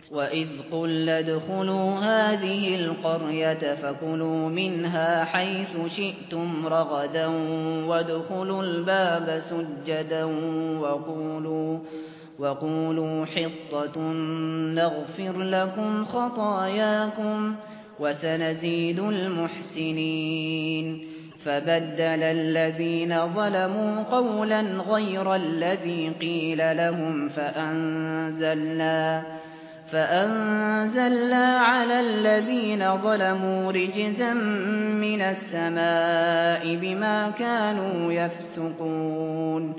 وإذ قلنا ادخلوا هذه القرية فكلوا منها حيث شئتم رغدا وادخلوا الباب سجدا وقولوا حطة نغفر لكم خطاياكم وسنزيد المحسنين فبدل الذين ظلموا قولا غير الذي قيل لهم فأنزلنا على الذين ظلموا رجزا من السماء بما كانوا يفسقون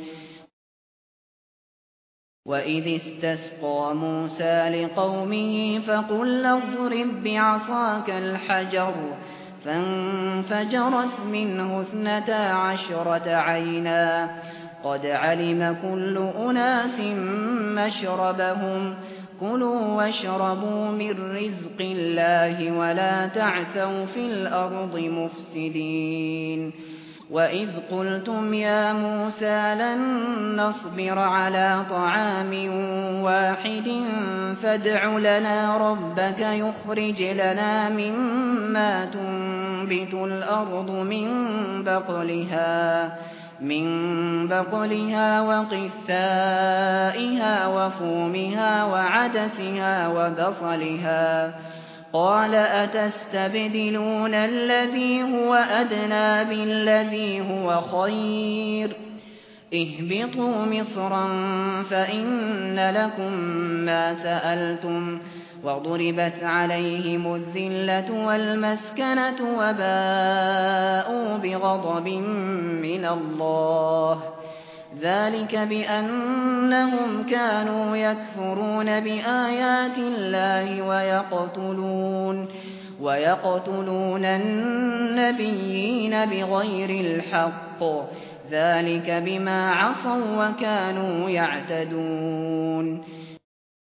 وإذ استسقى موسى لقومه فقل اضرب بعصاك الحجر فانفجرت منه 12 عينا قد علم كل أناس مشربهم كلوا واشربوا من رزق الله ولا تعثوا في الأرض مفسدين وإذ قلتم يا موسى لن نصبر على طعام واحد فادع لنا ربك يخرج لنا مما تنبت الأرض من بقلها وقثائها وفومها وعدسها وبصلها قال أتستبدلون الذي هو أدنى بالذي هو خير اهبطوا مصرا فإن لكم ما سألتم وضربت عليهم الذلة والمسكنة وباءوا بغضب من الله ذلك بأنهم كانوا يكفرون بآيات الله ويقتلون النبيين بغير الحق ذلك بما عصوا وكانوا يعتدون